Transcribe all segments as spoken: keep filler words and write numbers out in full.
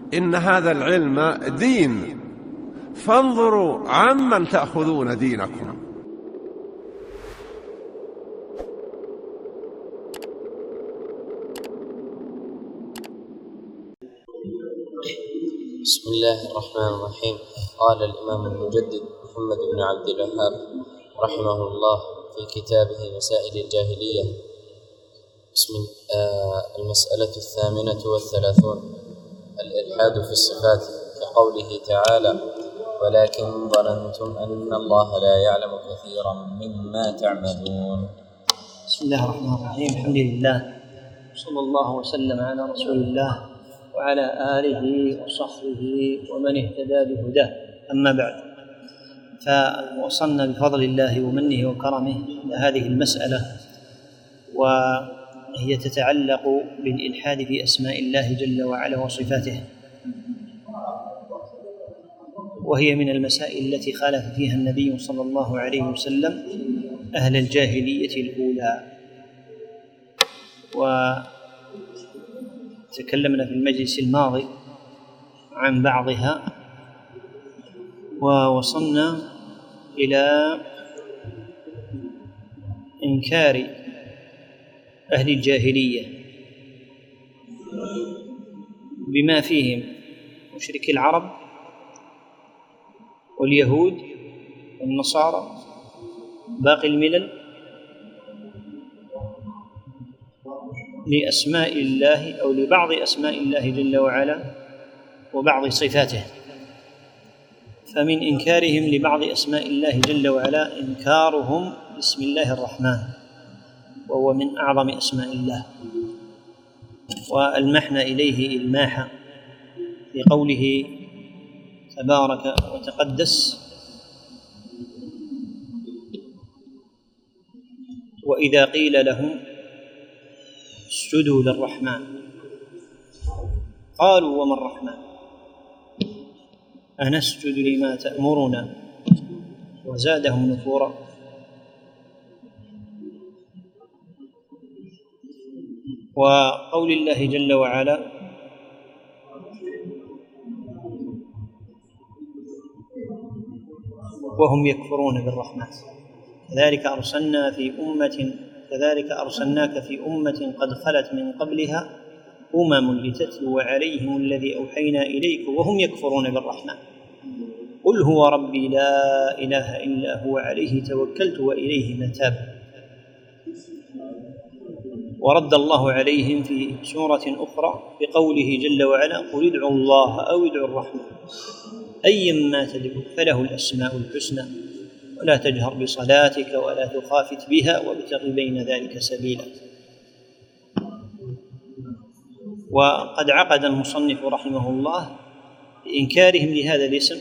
إن هذا العلم دين، فانظروا عمن تأخذون دينكم. بسم الله الرحمن الرحيم. قال الإمام المجدد محمد بن عبد الوهاب رحمه الله في كتابه مسائل الجاهلية بسم آه المسألة الثامنة والثلاثون: الإلحاد في الصفات، كقوله تعالى: ولكن ظننتم أن الله لا يعلم كثيرا مما تعملون. بسم الله الرحمن الرحيم. الحمد لله، صلى الله وسلم على رسول الله وعلى آله وصحبه ومن اهتدى بهداه، أما بعد، فوصلنا بفضل الله ومنه وكرمه إلى هذه المسألة، وهي تتعلق بالإلحاد في أسماء الله جل وعلا وصفاته، وهي من المسائل التي خالف فيها النبي صلى الله عليه وسلم أهل الجاهلية الأولى. وتكلمنا في المجلس الماضي عن بعضها، ووصلنا إلى إنكار أهل الجاهلية بما فيهم مشركي العرب واليهود والنصارى باقي الملل لأسماء الله أو لبعض أسماء الله جل وعلا وبعض صفاته. فمن إنكارهم لبعض أسماء الله جل وعلا إنكارهم بسم الله الرحمن، وهو من أعظم أسماء الله، والمحنا إليه إلماحا في قوله تبارك وتقدس: وإذا قيل لهم اسجدوا للرحمن قالوا وما الرحمن أنسجد لما تأمرنا وزادهم نفورا. وقول الله جل وعلا: وهم يكفرون بالرحمن كذلك أرسلنا في أمة كذلك أرسلناك في أمة قد خلت من قبلها أمم لتتلو عليهم الذي أوحينا إليك وهم يكفرون بالرحمن قل هو ربي لا إله إلا هو عليه توكلت وإليه متاب. ورد الله عليهم في سورة أخرى بقوله جل وعلا: قل ادعوا الله أو ادعوا الرحمن أيما تدعوا فله الأسماء الحسنى ولا تجهر بصلاتك ولا تخافت بها وابتغ بين ذلك سبيلا. وقد عقد المصنف رحمه الله بإنكارهم لهذا الاسم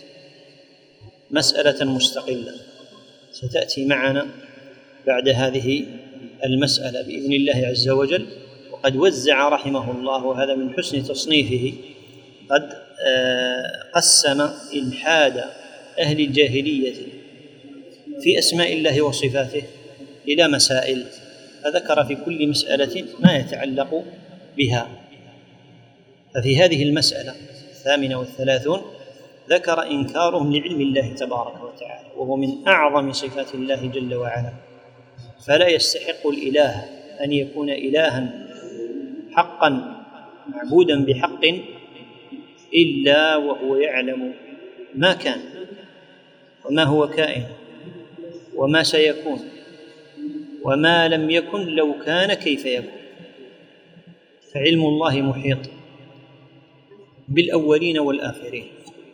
مسألة مستقلة ستأتي معنا بعد هذه المسألة بإذن الله عز وجل. وقد وزع رحمه الله، وهذا من حسن تصنيفه، قد قسم إلحاد أهل الجاهلية في أسماء الله وصفاته إلى مسائل، فذكر في كل مسألة ما يتعلق بها. ففي هذه المسألة الثامنة والثلاثون ذكر إنكارهم لعلم الله تبارك وتعالى، وهو من أعظم صفات الله جل وعلا، فلا يستحق الإله أن يكون إلها حقا معبودا بحق إلا وهو يعلم ما كان وما هو كائن وما سيكون وما لم يكن لو كان كيف يكون. فعلم الله محيط بالأولين والآخرين،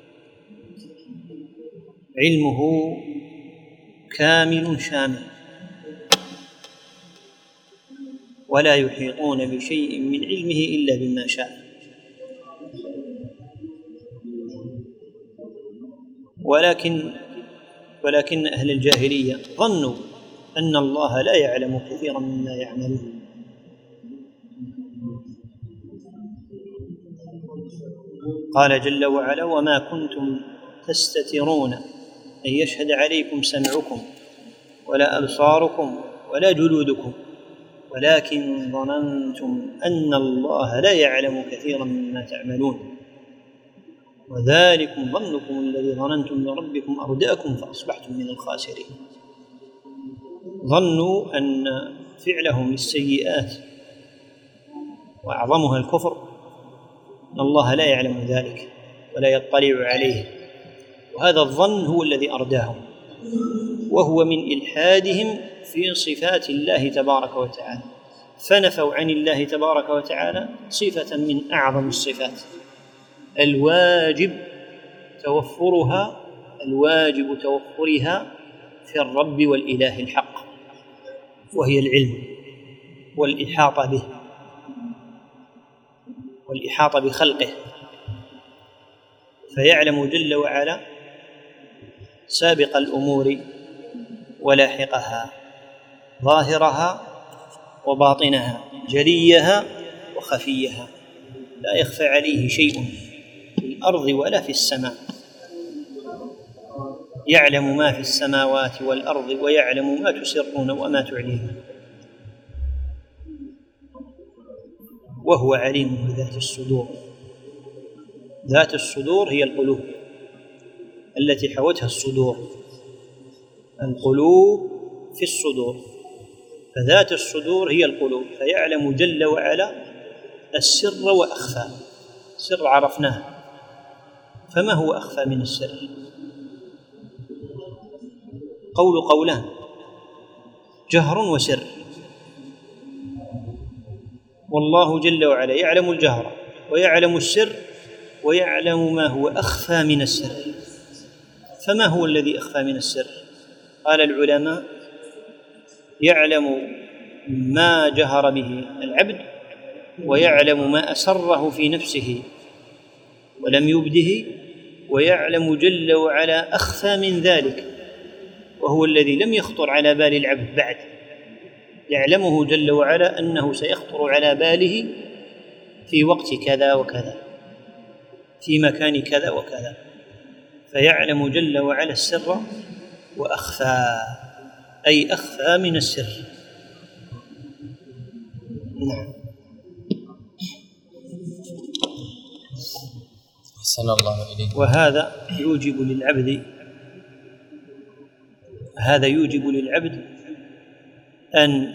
علمه كامل شامل، ولا يحيطون بشيء من علمه إلا بما شاء. ولكن ولكن أهل الجاهلية ظنوا أن الله لا يعلم كثيرا مما يعملون، قال جل وعلا: وما كنتم تستترون أن يشهد عليكم سمعكم ولا أبصاركم ولا جلودكم ولكن ظننتم أن الله لا يعلم كثيرا مما تعملون. وذلكم ظنكم الذي ظننتم بربكم أرداكم فأصبحتم من الخاسرين. ظنوا أن فعلهم للسيئات وأعظمها الكفر أن الله لا يعلم ذلك ولا يطلع عليه، وهذا الظن هو الذي أرداهم، وهو من إلحادهم في صفات الله تبارك وتعالى، فنفوا عن الله تبارك وتعالى صفة من أعظم الصفات الواجب توفرها الواجب توفرها في الرب والإله الحق، وهي العلم والإحاطة به والإحاطة بخلقه، فيعلم جل وعلا سابق الأمور ولاحقها، ظاهرها وباطنها، جليها وخفيها، لا يخفى عليه شيء في الأرض ولا في السماء، يعلم ما في السماوات والأرض ويعلم ما تسرون وما تعلنون، وهو عليم بذات الصدور. ذات الصدور هي القلوب التي حوتها الصدور، القلوب في الصدور، فذات الصدور هي القلوب، فيعلم جل وعلا السر وأخفى. سر عرفناه، فما هو أخفى من السر؟ قول قولان، جهر وسر، والله جل وعلا يعلم الجهر ويعلم السر ويعلم ما هو أخفى من السر. فما هو الذي أخفى من السر؟ قال العلماء: يعلم ما جهر به العبد، ويعلم ما أسره في نفسه ولم يبده، ويعلم جل وعلا أخفى من ذلك، وهو الذي لم يخطر على بال العبد بعد، يعلمه جل وعلا أنه سيخطر على باله في وقت كذا وكذا، في مكان كذا وكذا، فيعلم جل وعلا السر وأخفى، أي أخفى من السر. نعم. أحسن الله إليك. وهذا يوجب للعبد هذا يوجب للعبد أن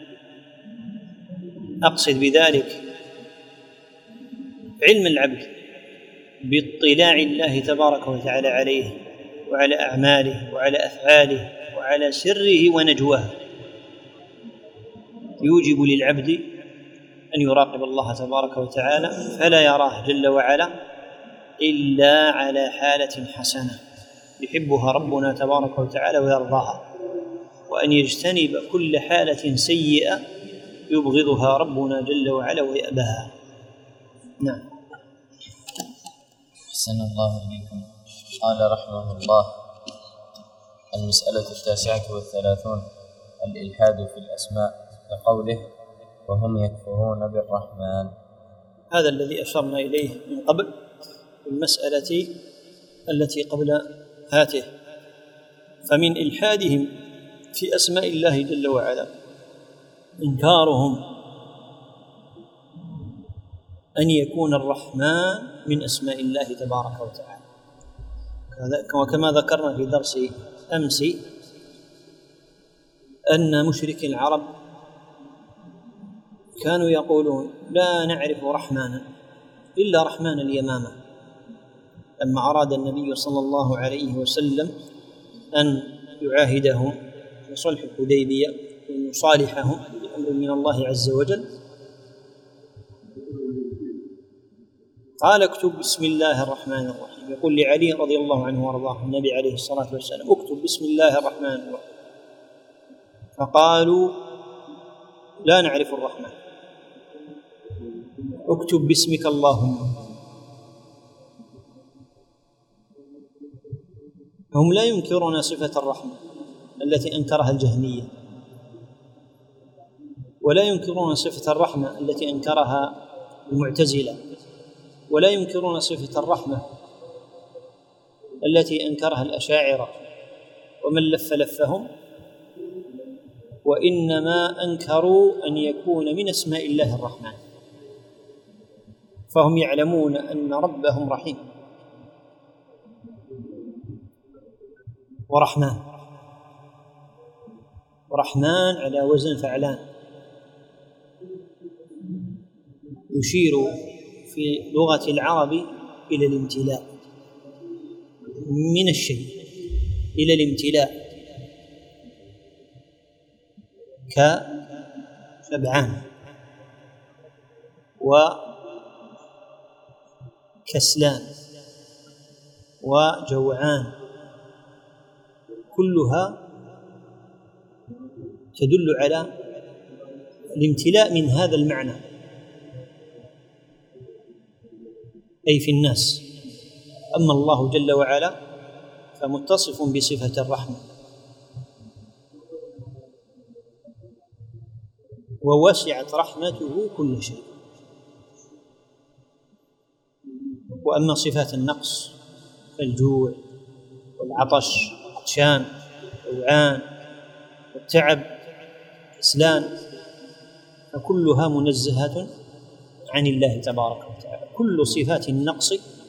أقصد بذلك علم العبد باطلاع الله تبارك وتعالى عليه وعلى أعماله وعلى أفعاله وعلى سره ونجواه. يوجب للعبد أن يراقب الله تبارك وتعالى فلا يراه جل وعلا إلا على حالة حسنة يحبها ربنا تبارك وتعالى ويرضاها، وأن يجتنب كل حالة سيئة يبغضها ربنا جل وعلا ويأباها. نعم. أحسن الله إليكم. قال رحمه الله: المسألة التاسعة والثلاثون الإلحاد في الأسماء، كقوله: وهم يكفرون بالرحمن. هذا الذي أشرنا إليه من قبل المسألة التي قبل هاته. فمن إلحادهم في أسماء الله جل وعلا إنكارهم أن يكون الرحمن من أسماء الله تبارك وتعالى، وكما ذكرنا في درس أمس أن مشركي العرب كانوا يقولون: لا نعرف رحمانا إلا رحمن اليمامة. لما أراد النبي صلى الله عليه وسلم أن يعاهدهم بصلح الحديبية وأن يصالحهم بأمر من الله عز وجل، قال: اكتب بسم الله الرحمن الرحيم. يقول لعلي رضي الله عنه وارضاه النبي عليه الصلاة والسلام: اكتب بسم الله الرحمن الرحيم. فقالوا: لا نعرف الرحمن، اكتب باسمك اللهم. هم لا ينكرون صفة الرحمة التي أنكرها الجهمية، ولا ينكرون صفة الرحمة التي أنكرها المعتزلة، ولا ينكرون صفة الرحمة التي أنكرها الأشاعرة ومن لف لفهم، وإنما أنكروا أن يكون من أسماء الله الرحمن. فهم يعلمون أن ربهم رحيم ورحمن، ورحمن على وزن فعلان، يشير في لغة العرب إلى الامتلاء من الشيء، إلى الامتلاء، كشبعان وكسلان وجوعان، كلها تدل على الامتلاء من هذا المعنى، أي في الناس. أما الله جل وعلا فمتصف بصفة الرحمة، ووسعت رحمته كل شيء. وأما صفات النقص كالجوع والعطش والعطشان والجوعان والتعب والكسلان فكلها منزهة عن الله تبارك وتعالى. كل صفات النقص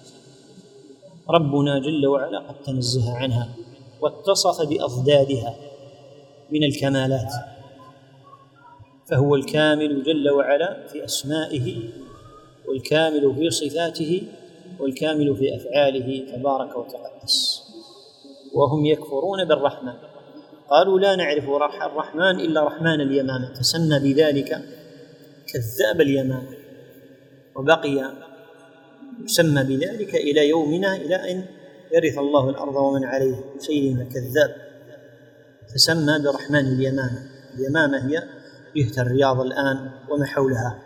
ربنا جل وعلا قد تنزه عنها واتصف بأضدادها من الكمالات، فهو الكامل جل وعلا في أسمائه، والكامل في صفاته، والكامل في أفعاله تبارك وتقدس. وهم يكفرون بالرحمن، قالوا لا نعرف الرحمن إلا رحمن اليمامة، تسمى بذلك كذاب اليمامة، وبقي يسمى بذلك إلى يومنا، إلى أن يرث الله الأرض ومن عليها، مسيلمة كذاب، تسمى برحمن اليمامة. اليمامة هي جهة الرياض الآن وما حولها.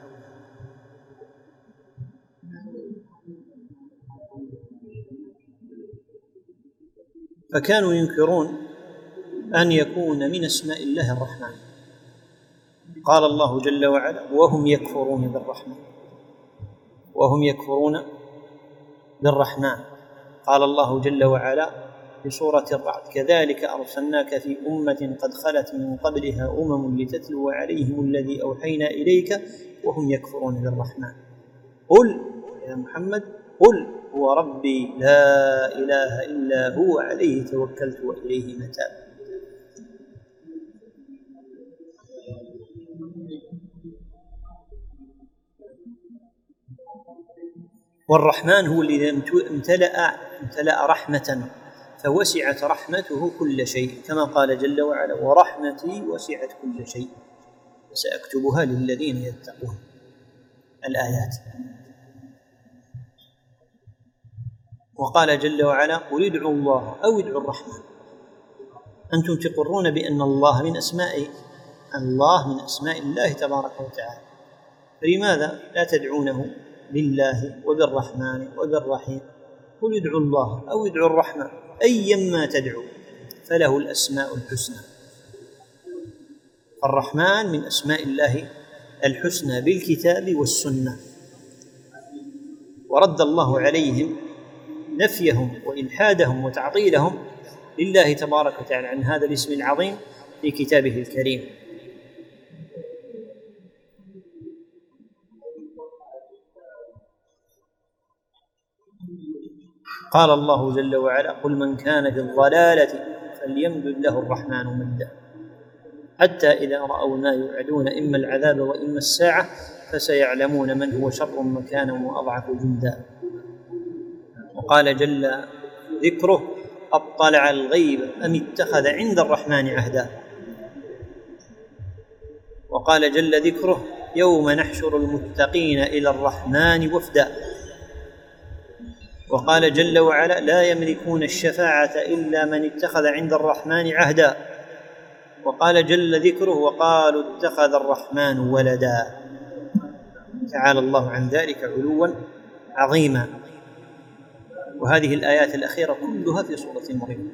فكانوا ينكرون أن يكون من أسماء الله الرحمن. قال الله جل وعلا وهم يكفرون بالرحمن، وهم يكفرون بالرحمن. قال الله جل وعلا في سورة الرعد كذلك أرسلناك في أمة قد خلت من قبلها أمم لتتلو عليهم الذي أوحينا إليك وهم يكفرون بالرحمن. قل يا محمد قل هو ربي لا إله إلا هو عليه توكلت وإليه متاب. والرحمن هو الذي امتلأ امتلأ رحمة فوسعت رحمته كل شيء، كما قال جل وعلا ورحمتي وسعت كل شيء سأكتبها للذين يتقون. الآيات. وقال جل وعلا قل ادعوا الله أو ادعوا الرحمن. أنتم تقرون بأن الله من أسماء الله من أسماء الله تبارك وتعالى، فلماذا لا تدعونه بالله وبالرحمن وبالرحيم؟ قل ادعوا الله أو ادعوا الرحمن أيما تدعو فله الأسماء الحسنى. الرحمن من أسماء الله الحسنى بالكتاب والسنة، ورد الله عليهم نفيهم وإلحادهم وتعطيلهم لله تبارك وتعالى عن هذا الاسم العظيم في كتابه الكريم. قال الله جل وعلا قل من كان في الضلالة فليمدد له الرحمن مدا حتى إذا رأوا ما يوعدون إما العذاب وإما الساعة فسيعلمون من هو شر مكانا وأضعف جندا. وقال جل ذكره أطلع الغيب أم اتخذ عند الرحمن عهدا. وقال جل ذكره يوم نحشر المتقين إلى الرحمن وفدا. وقال جل وعلا لا يملكون الشفاعة إلا من اتخذ عند الرحمن عهدا. وقال جل ذكره وقالوا اتخذ الرحمن ولدا. تعالى الله عن ذلك علوا عظيما. وهذه الآيات الأخيرة كلها في سورة مريم.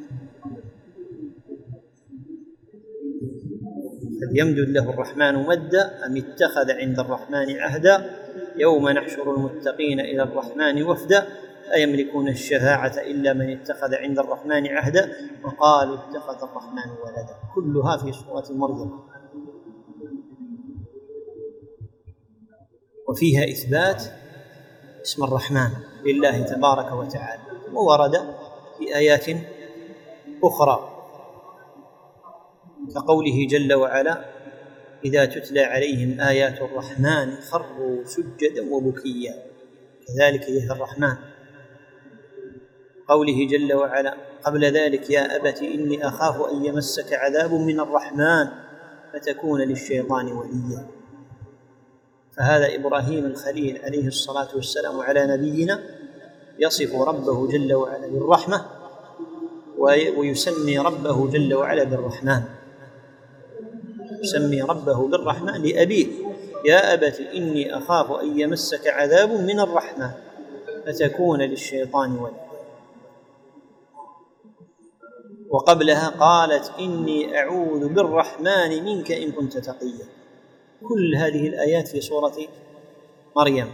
فليمدد له الرحمن مدا أم اتخذ عند الرحمن عهدا يوم نحشر المتقين إلى الرحمن وفدا أيملكون الشفاعة إلا من اتخذ عند الرحمن عهدا وقالوا اتخذ الرحمن ولدا. كلها في سورة مريم، وفيها إثبات اسم الرحمن لله تبارك وتعالى. وورد في آيات أخرى كقوله جل وعلا: إذا تتلى عليهم آيات الرحمن خروا سجدا وبكيا، كذلك يهدى الرحمن. قوله جل وعلا قبل ذلك: يا أبت إني أخاف أن يمسك عذاب من الرحمن فتكون للشيطان وليا. فهذا إبراهيم الخليل عليه الصلاة والسلام على نبينا يصف ربه جل وعلا بالرحمة، ويسمي ربه جل وعلا بالرحمن، يسمي ربه بالرحمن لأبيه: يا أبت إني أخاف أن يمسك عذاب من الرحمن فتكون للشيطان وليا. وقبلها قالت: إني أعوذ بالرحمن منك إن كنت تقيا. كل هذه الآيات في سورة مريم.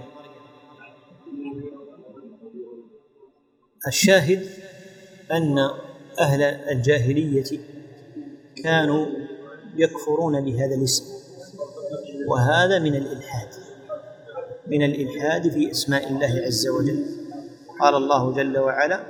الشاهد أن أهل الجاهلية كانوا يكفرون بهذا الاسم، وهذا من الإلحاد، من الإلحاد في أسماء الله عز وجل. قال الله جل وعلا: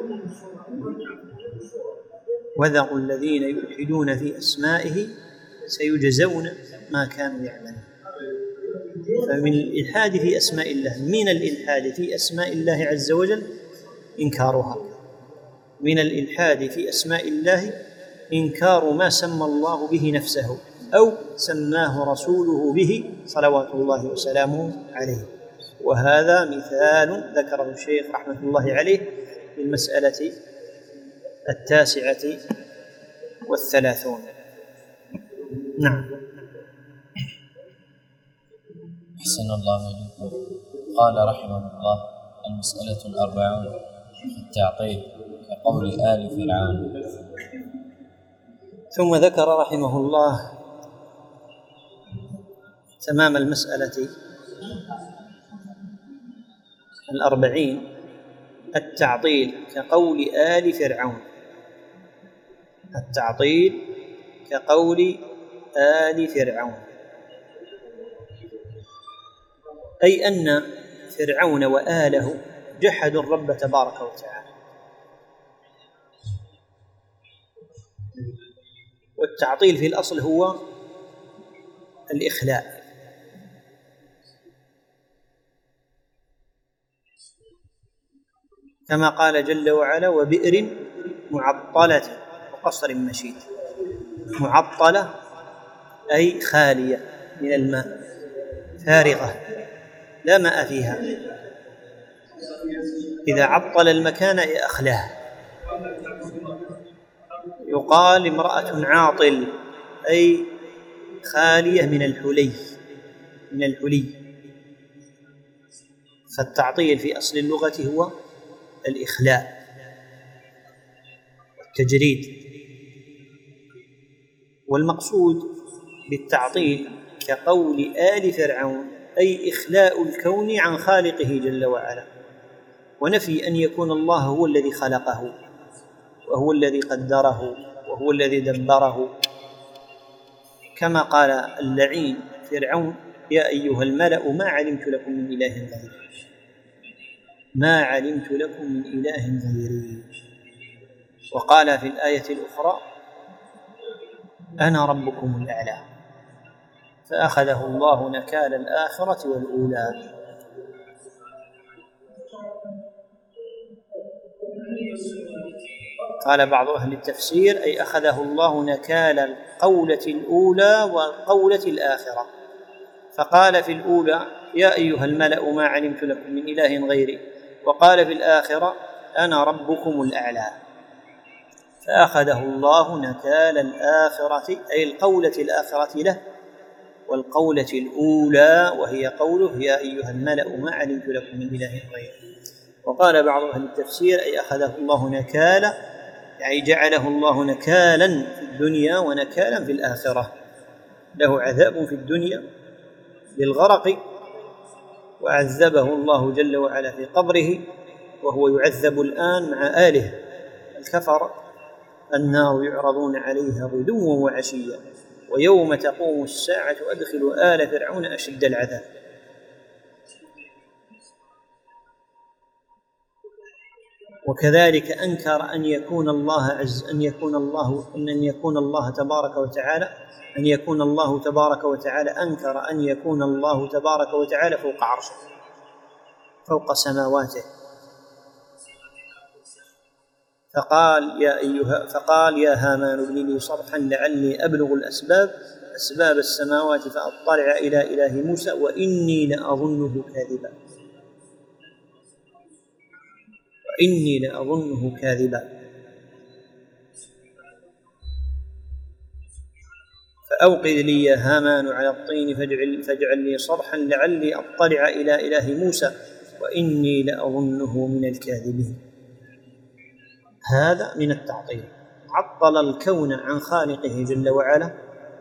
وذروا الذين يلحدون في أسمائه سيجزون ما كانوا يعملون. فمن الإلحاد في أسماء الله، من الإلحاد في أسماء الله عز وجل إنكارها، من الإلحاد في أسماء الله إنكار ما سمى الله به نفسه أو سماه رسوله به صلوات الله وسلامه عليه. وهذا مثال ذكره الشيخ رحمة الله عليه في المسألة التاسعة والثلاثون. نعم. أحسن الله إليكم. قال رحمه الله: المسألة الأربعون في التعطيل كقول آل فرعون. ثم ذكر رحمه الله تمام المسألة الأربعين: التعطيل كقول آل فرعون. التعطيل كقول آل فرعون، أي أن فرعون وآله جحدوا الرب تبارك وتعالى. والتعطيل في الأصل هو الإخلاء، كما قال جل وعلا: وبئر معطلة وقصر مشيد. معطلة أي خالية من الماء، فارغة لا ماء فيها. إذا عطل المكان أخلاه. يقال امرأة عاطل أي خالية من الحلي، من الحلي. فالتعطيل في أصل اللغة هو الإخلاء والتجريد. والمقصود بالتعطيل كقول آل فرعون أي إخلاء الكون عن خالقه جل وعلا، ونفي أن يكون الله هو الذي خلقه وهو الذي قدره وهو الذي دبره. كما قال اللعين فرعون: يا أيها الملأ ما علمت لكم من إله غيري، ما علمت لكم من إله غيري. وقال في الآية الأخرى: أنا ربكم الأعلى. فأخذه الله نكال الآخرة والأولى. قال بعض أهل التفسير: أي أخذه الله نكال القولة الأولى والقولة الآخرة. فقال في الأولى: يا أيها الملأ ما علمت لكم من إله غيري، وقال في الآخرة: أنا ربكم الأعلى. فأخذه الله نكال الآخرة أي القولة الآخرة له والقولة الأولى، وهي قوله: يا أيها الملأ ما علمت لكم من إله غيري. وقال بعض أهل التفسير: أي أخذه الله نكالا، يعني جعله الله نكالا في الدنيا ونكالا في الآخرة. له عذاب في الدنيا بالغرق، وعذبه الله جل وعلا في قبره، وهو يعذب الآن مع آله الكفر. النار يعرضون عليها غدوا وعشيا ويوم تقوم الساعة أدخلوا آل فرعون أشد العذاب. وكذلك أنكر أن يكون الله عز أن يكون الله أن يكون الله تبارك وتعالى أن يكون الله تبارك وتعالى أنكر أن يكون الله تبارك وتعالى فوق عرشه فوق سماواته، فقال يا أيها فقال يا هامان ابن لي صرحا لعلي أبلغ الأسباب أسباب السماوات فأطلع إلى إله موسى وإني لأظنه كاذبا وإني لأظنه كاذبا فأوقد لي يا هامان على الطين فاجعل, فاجعل لي صرحا لعلي أطلع إلى إله موسى وإني لأظنه من الكاذبين. هذا من التعطيل، عطل الكون عن خالقه جل وعلا،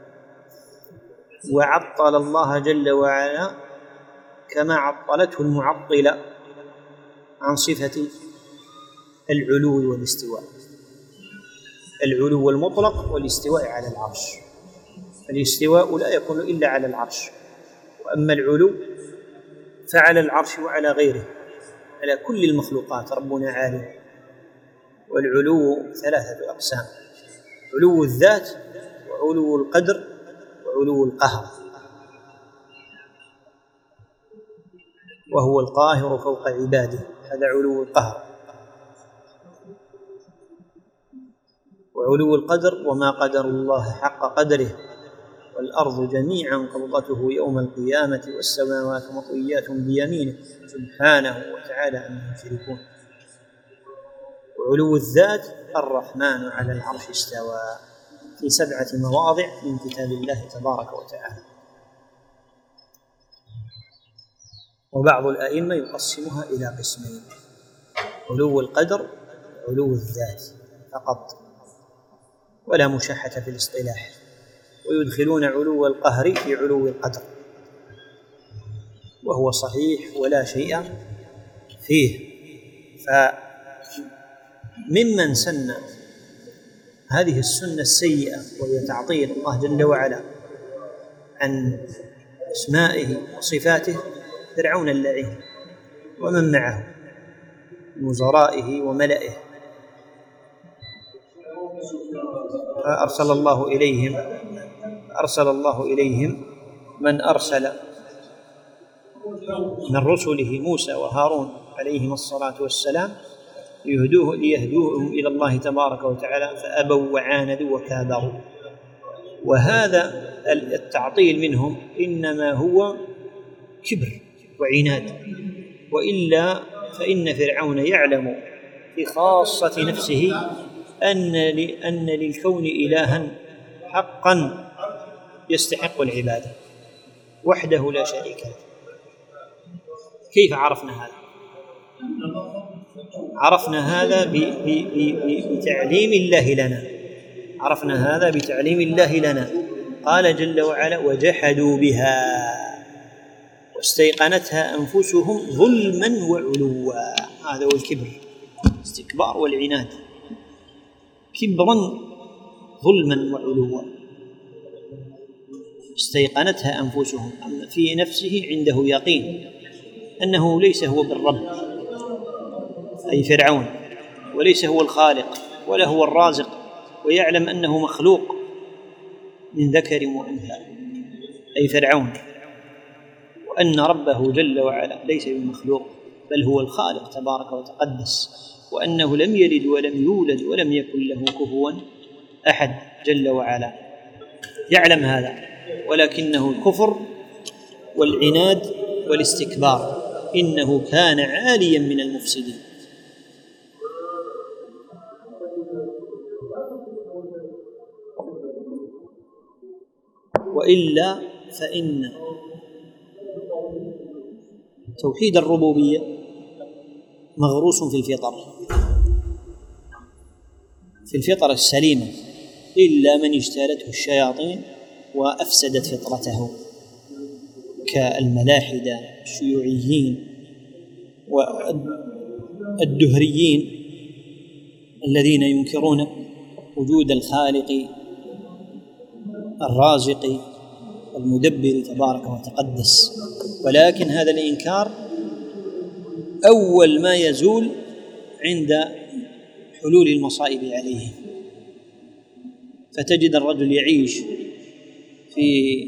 وعطل الله جل وعلا كما عطلته المعطلة عن صفة العلو والاستواء، العلو المطلق والاستواء على العرش. الاستواء لا يكون إلا على العرش، وأما العلو فعلى العرش وعلى غيره، على كل المخلوقات ربنا عالم. والعلو ثلاثة أقسام: علو الذات وعلو القدر وعلو القهر، وهو القاهر فوق عباده، هذا علو القهر. وعلو القدر وما قدر الله حق قدره والأرض جميعا قبضته يوم القيامة والسماوات مطويات بيمينه سبحانه وتعالى عما يشركون. وعلو الذات الرحمن على العرش استوى في سبعة مواضع من كتاب الله تبارك وتعالى. وبعض الأئمة يقسمها إلى قسمين: علو القدر وعلو الذات فقط، ولا مشاحة في الاصطلاح، ويدخلون علو القهر في علو القدر، وهو صحيح ولا شيء فيه. فممن سن هذه السنة السيئة وهي تعطيل الله جل وعلا عن أسمائه وصفاته فرعون اللعين ومن معه من وزرائه وملئه، فأرسل الله إليهم أرسل الله إليهم من أرسل من رسله موسى وهارون عليهم الصلاة والسلام ليهدوه ليهدوهم إلى الله تبارك وتعالى فأبوا وعاندوا وكابروا. وهذا التعطيل منهم إنما هو كبر وعناد، وإلا فإن فرعون يعلم في خاصة نفسه أن أن للكون إلها حقا يستحق العبادة وحده لا شريك له. كيف عرفنا هذا؟ عرفنا هذا بتعليم الله لنا عرفنا هذا بتعليم الله لنا قال جل وعلا: وجحدوا بها واستيقنتها أنفسهم ظلما وعلوا. هذا هو الكبر، استكبار والعناد، كبرا ظلما وعلوا. استيقنتها أنفسهم، في نفسه عنده يقين أنه ليس هو بالرب أي فرعون، وليس هو الخالق ولا هو الرازق، ويعلم أنه مخلوق من ذكر وأنثى أي فرعون، وأن ربه جل وعلا ليس بمخلوق بل هو الخالق تبارك وتقدس، وأنه لم يلد ولم يولد ولم يكن له كفوا أحد جل وعلا. يعلم هذا، ولكنه الكفر والعناد والاستكبار، إنه كان عاليا من المفسدين. وإلا فإن توحيد الربوبية مغروس في الفطر في الفطر السليمة، إلا من اجتالته الشياطين وأفسدت فطرته كالملاحدة الشيوعيين والدهريين الذين ينكرون وجود الخالق الرازق المدبر تبارك وتقدس. ولكن هذا الإنكار أول ما يزول عند حلول المصائب عليهم، فتجد الرجل يعيش في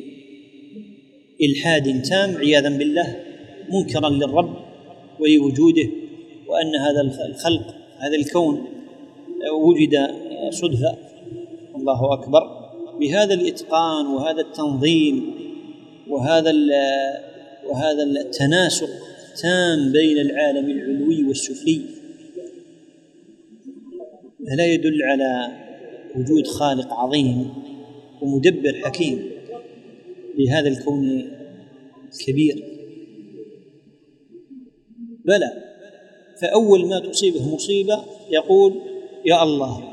إلحاد تام عياذا بالله، منكرا للرب ولوجوده، وأن هذا الخلق هذا الكون وجد صدفة. الله أكبر، بهذا الإتقان وهذا التنظيم وهذا وهذا التناسق تام بين العالم العلوي والسفلي، لا يدل على وجود خالق عظيم ومدبر حكيم لهذا الكون الكبير؟ بلى، فأول ما تصيبه مصيبة يقول يا الله،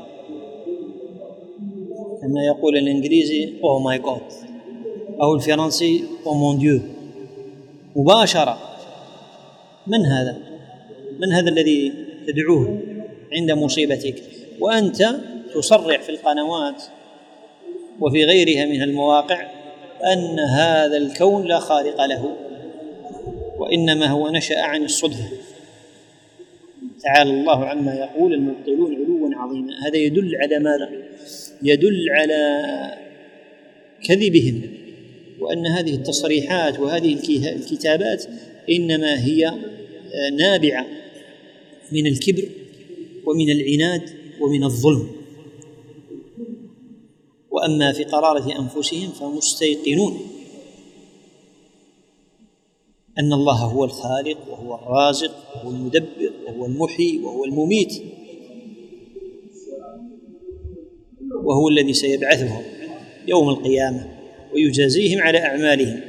كما يقول الإنجليزي أوه ماي جود، أو الفرنسي أوه مون ديو، مباشرة. من هذا؟ من هذا الذي تدعوه عند مصيبتك وأنت تصرح في القنوات وفي غيرها من المواقع أن هذا الكون لا خالق له، وإنما هو نشأ عن الصدفة؟ تعالى الله عما يقول المبطلون علوا عظيما. هذا يدل على ماذا؟ يدل على كذبهم، وأن هذه التصريحات وهذه الكتابات إنما هي نابعة من الكبر ومن العناد ومن الظلم. وأما في قرارة أنفسهم فمستيقنون أن الله هو الخالق وهو الرازق وهو المدبر وهو المحيي وهو المميت، وهو الذي سيبعثهم يوم القيامة ويجازيهم على أعمالهم،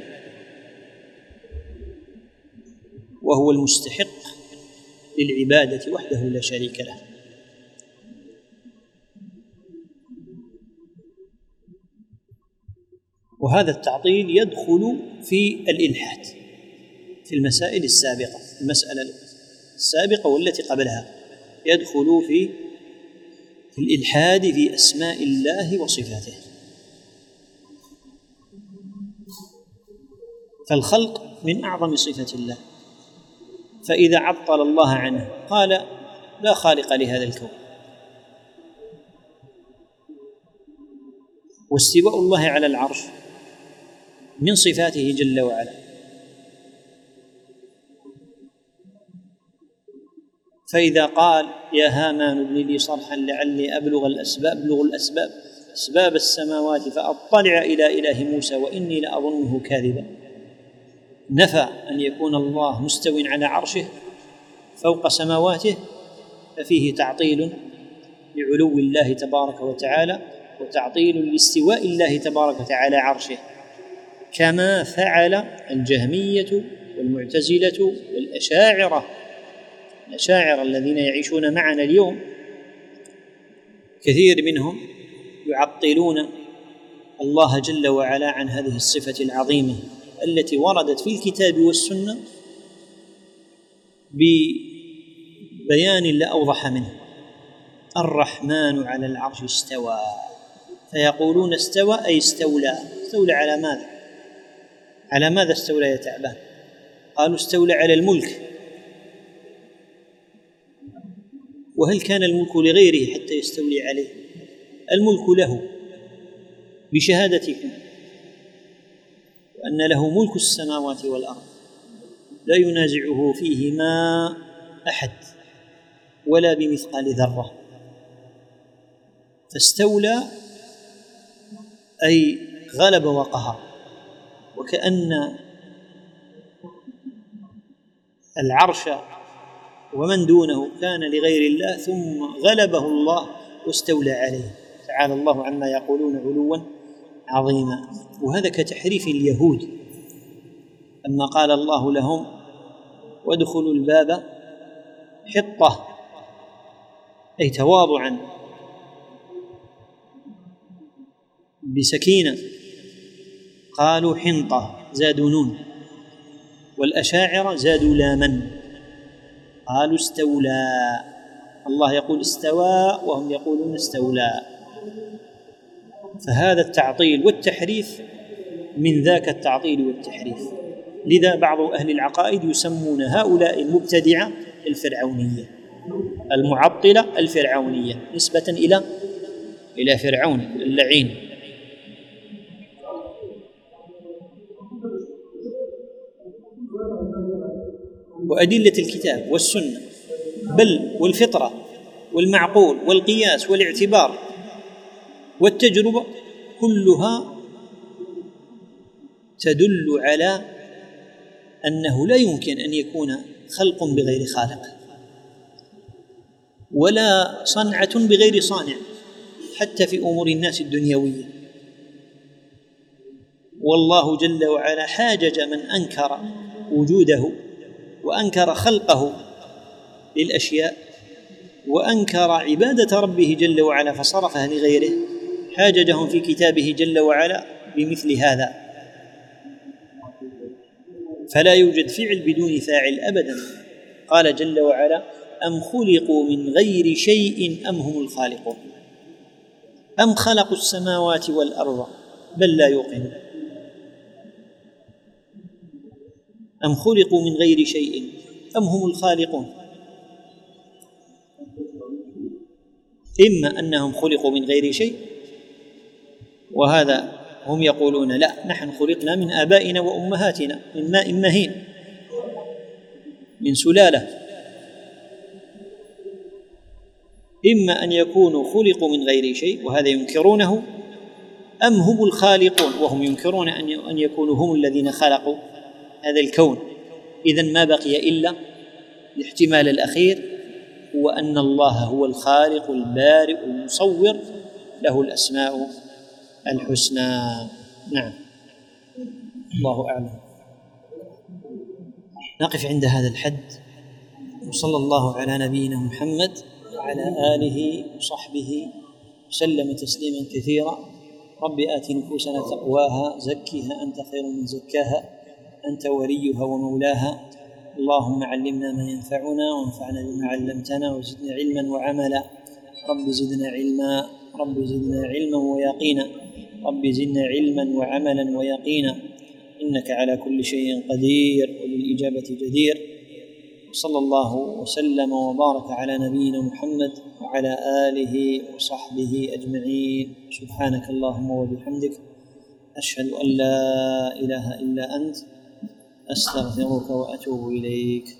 وهو المستحق للعبادة وحده لا شريك له. وهذا التعطيل يدخل في الإلحاد في المسائل السابقة، المسألة السابقة والتي قبلها، يدخل في في الإلحاد في أسماء الله وصفاته. فالخلق من أعظم صفة الله، فإذا عطل الله عنه قال لا خالق لهذا الكون. واستواء الله على العرش من صفاته جل وعلا، فإذا قال يا هامان ابن لي صرحا لعلي أبلغ الأسباب أبلغ الأسباب أسباب السماوات فأطلع إلى إله موسى وإني لأظنه كاذبا، نفى أن يكون الله مستو على عرشه فوق سماواته، ففيه تعطيل لعلو الله تبارك وتعالى وتعطيل لاستواء الله تبارك وتعالى عرشه، كما فعل الجهمية والمعتزلة والأشاعرة الأشاعرة الذين يعيشون معنا اليوم. كثير منهم يعطلون الله جل وعلا عن هذه الصفة العظيمة التي وردت في الكتاب والسنة ببيان لا أوضح منه. الرحمن على العرش استوى، فيقولون استوى أي استولى. استولى على ماذا؟ على ماذا استولى يا تعبان؟ قالوا استولى على الملك. وهل كان الملك لغيره حتى يستولي عليه؟ الملك له بشهادتكم وأن له ملك السماوات والأرض لا ينازعه فيهما أحد ولا بمثقال ذرة. فاستولى أي غلب وقهر، وكأن العرش ومن دونه كان لغير الله ثم غلبه الله واستولى عليه. تعالى الله عما يقولون علوا عظيما. وهذا كتحريف اليهود أما قال الله لهم وادخلوا الباب حطة أي تواضعا بسكينة، قالوا حنطة زادوا نون، والأشاعرة زادوا لاما قالوا استولى. الله يقول استوى وهم يقولون استولى. فهذا التعطيل والتحريف من ذاك التعطيل والتحريف. لذا بعض أهل العقائد يسمون هؤلاء المبتدعة الفرعونية. المعطلة الفرعونية نسبة إلى إلى فرعون اللعين. وأدلة الكتاب والسنة بل والفطرة والمعقول والقياس والاعتبار والتجربة كلها تدل على أنه لا يمكن أن يكون خلق بغير خالق ولا صنعة بغير صانع حتى في أمور الناس الدنيوية. والله جل وعلا حاجج من أنكر وجوده وأنكر خلقه للأشياء وأنكر عبادة ربه جل وعلا فصرفها لغيره، حاججهم في كتابه جل وعلا بمثل هذا. فلا يوجد فعل بدون فاعل أبدا. قال جل وعلا: أم خلقوا من غير شيء أم هم الخالقون أم خلقوا السماوات والأرض بل لا يوقنون. أم خلقوا من غير شيء أم هم الخالقون. إما أنهم خلقوا من غير شيء، وهذا هم يقولون لا، نحن خلقنا من آبائنا وأمهاتنا من ماء مهين من سلالة. إما أن يكونوا خلقوا من غير شيء وهذا ينكرونه، أم هم الخالقون وهم ينكرون أن يكونوا هم الذين خلقوا هذا الكون. إذن ما بقي إلا الاحتمال الأخير، هو أن الله هو الخالق البارئ المصور له الأسماء الحسنى. نعم، الله أعلم. نقف عند هذا الحد، وصلى الله على نبينا محمد وعلى آله وصحبه وسلم تسليما كثيرا. رب آت نفوسنا تقواها زكها أنت خير من زكاها أنت وليها ومولاها. اللهم علمنا ما ينفعنا وانفعنا بما علمتنا وزدنا علما وعملا. رب زدنا علما رب زدنا علما ويقينا رب زدنا علما وعملا ويقينا، إنك على كل شيء قدير وبالإجابة جدير. صلى الله وسلم وبارك على نبينا محمد وعلى آله وصحبه أجمعين. سبحانك اللهم وبحمدك، أشهد أن لا إله إلا أنت، أستغفرك وأتوب إليك.